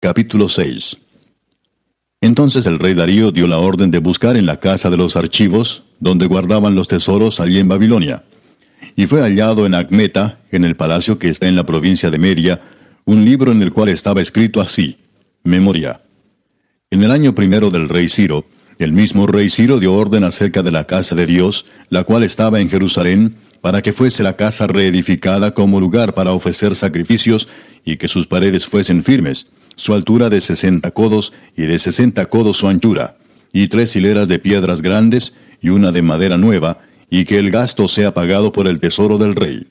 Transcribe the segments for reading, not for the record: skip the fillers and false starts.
Capítulo 6. Entonces el rey Darío dio la orden de buscar en la casa de los archivos, donde guardaban los tesoros allí en Babilonia. Y fue hallado en Acmeta, en el palacio que está en la provincia de Media, un libro en el cual estaba escrito así: Memoria. En el año primero del rey Ciro, el mismo rey Ciro dio orden acerca de la casa de Dios, la cual estaba en Jerusalén, para que fuese la casa reedificada como lugar para ofrecer sacrificios, y que sus paredes fuesen firmes, su altura de 60 codos, y de 60 codos su anchura, y 3 hileras de piedras grandes, y una de madera nueva, y que el gasto sea pagado por el tesoro del rey.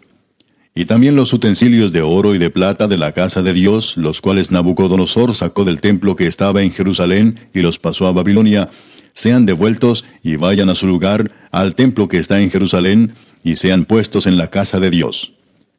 Y también los utensilios de oro y de plata de la casa de Dios, los cuales Nabucodonosor sacó del templo que estaba en Jerusalén, y los pasó a Babilonia, sean devueltos y vayan a su lugar, al templo que está en Jerusalén, y sean puestos en la casa de Dios.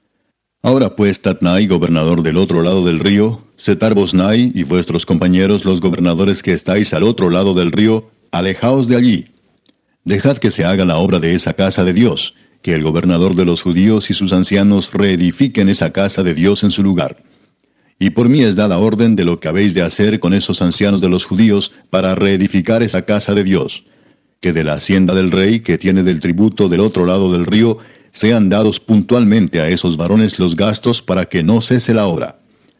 Ahora pues, Tatnai, gobernador del otro lado del río, Setar-Boznai y vuestros compañeros los gobernadores que estáis al otro lado del río, alejaos de allí. Dejad que se haga la obra de esa casa de Dios, que el gobernador de los judíos y sus ancianos reedifiquen esa casa de Dios en su lugar. Y por mí es dada orden de lo que habéis de hacer con esos ancianos de los judíos para reedificar esa casa de Dios, que de la hacienda del rey que tiene del tributo del otro lado del río, sean dados puntualmente a esos varones los gastos para que no cese la obra.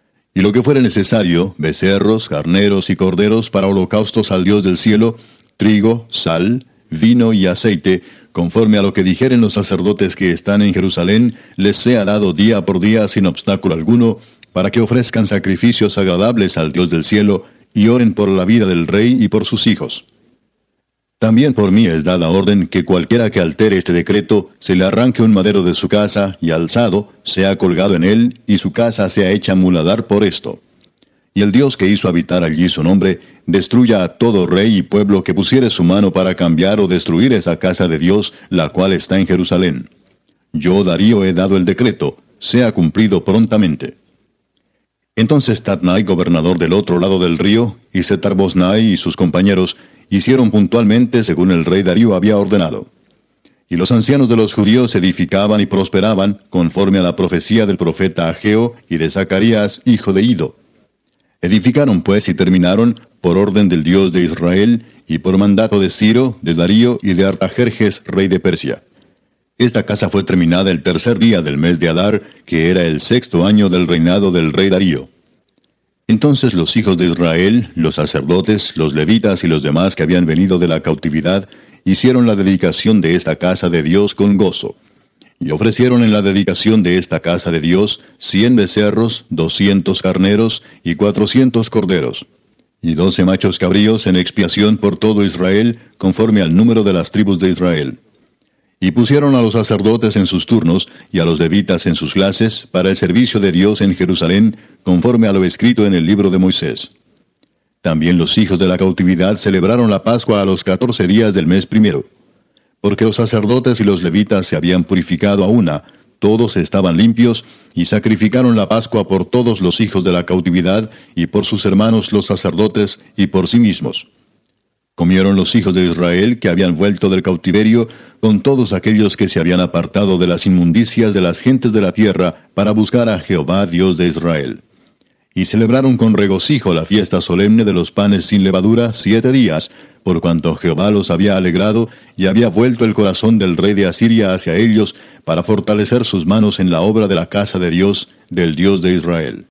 Y lo que fuere necesario, becerros, carneros y corderos para holocaustos al Dios del cielo, trigo, sal, vino y aceite, conforme a lo que dijeren los sacerdotes que están en Jerusalén, les sea dado día por día sin obstáculo alguno, para que ofrezcan sacrificios agradables al Dios del cielo, y oren por la vida del rey y por sus hijos. También por mí es dada orden que cualquiera que altere este decreto, se le arranque un madero de su casa, y alzado, sea colgado en él, y su casa sea hecha muladar por esto. Y el Dios que hizo habitar allí su nombre, destruya a todo rey y pueblo que pusiere su mano para cambiar o destruir esa casa de Dios, la cual está en Jerusalén. Yo, Darío, he dado el decreto, sea cumplido prontamente. Entonces Tatnai, gobernador del otro lado del río, y Setar-Boznai y sus compañeros, hicieron puntualmente según el rey Darío había ordenado. Y los ancianos de los judíos edificaban y prosperaban, conforme a la profecía del profeta Ageo y de Zacarías, hijo de Ido. Edificaron pues y terminaron, por orden del Dios de Israel, y por mandato de Ciro, de Darío y de Artajerjes, rey de Persia. Esta casa fue terminada el tercer día del mes de Adar, que era el 6º año del reinado del rey Darío. Entonces los hijos de Israel, los sacerdotes, los levitas y los demás que habían venido de la cautividad, hicieron la dedicación de esta casa de Dios con gozo. Y ofrecieron en la dedicación de esta casa de Dios 100 becerros, 200 carneros y 400 corderos, y 12 machos cabríos en expiación por todo Israel, conforme al número de las tribus de Israel. Y pusieron a los sacerdotes en sus turnos, y a los levitas en sus clases, para el servicio de Dios en Jerusalén, conforme a lo escrito en el libro de Moisés. También los hijos de la cautividad celebraron la Pascua a los 14 días del mes primero. Porque los sacerdotes y los levitas se habían purificado a una, todos estaban limpios, y sacrificaron la Pascua por todos los hijos de la cautividad, y por sus hermanos los sacerdotes, y por sí mismos. Comieron los hijos de Israel que habían vuelto del cautiverio, con todos aquellos que se habían apartado de las inmundicias de las gentes de la tierra, para buscar a Jehová Dios de Israel. Y celebraron con regocijo la fiesta solemne de los panes sin levadura 7 días, por cuanto Jehová los había alegrado, y había vuelto el corazón del rey de Asiria hacia ellos, para fortalecer sus manos en la obra de la casa de Dios, del Dios de Israel.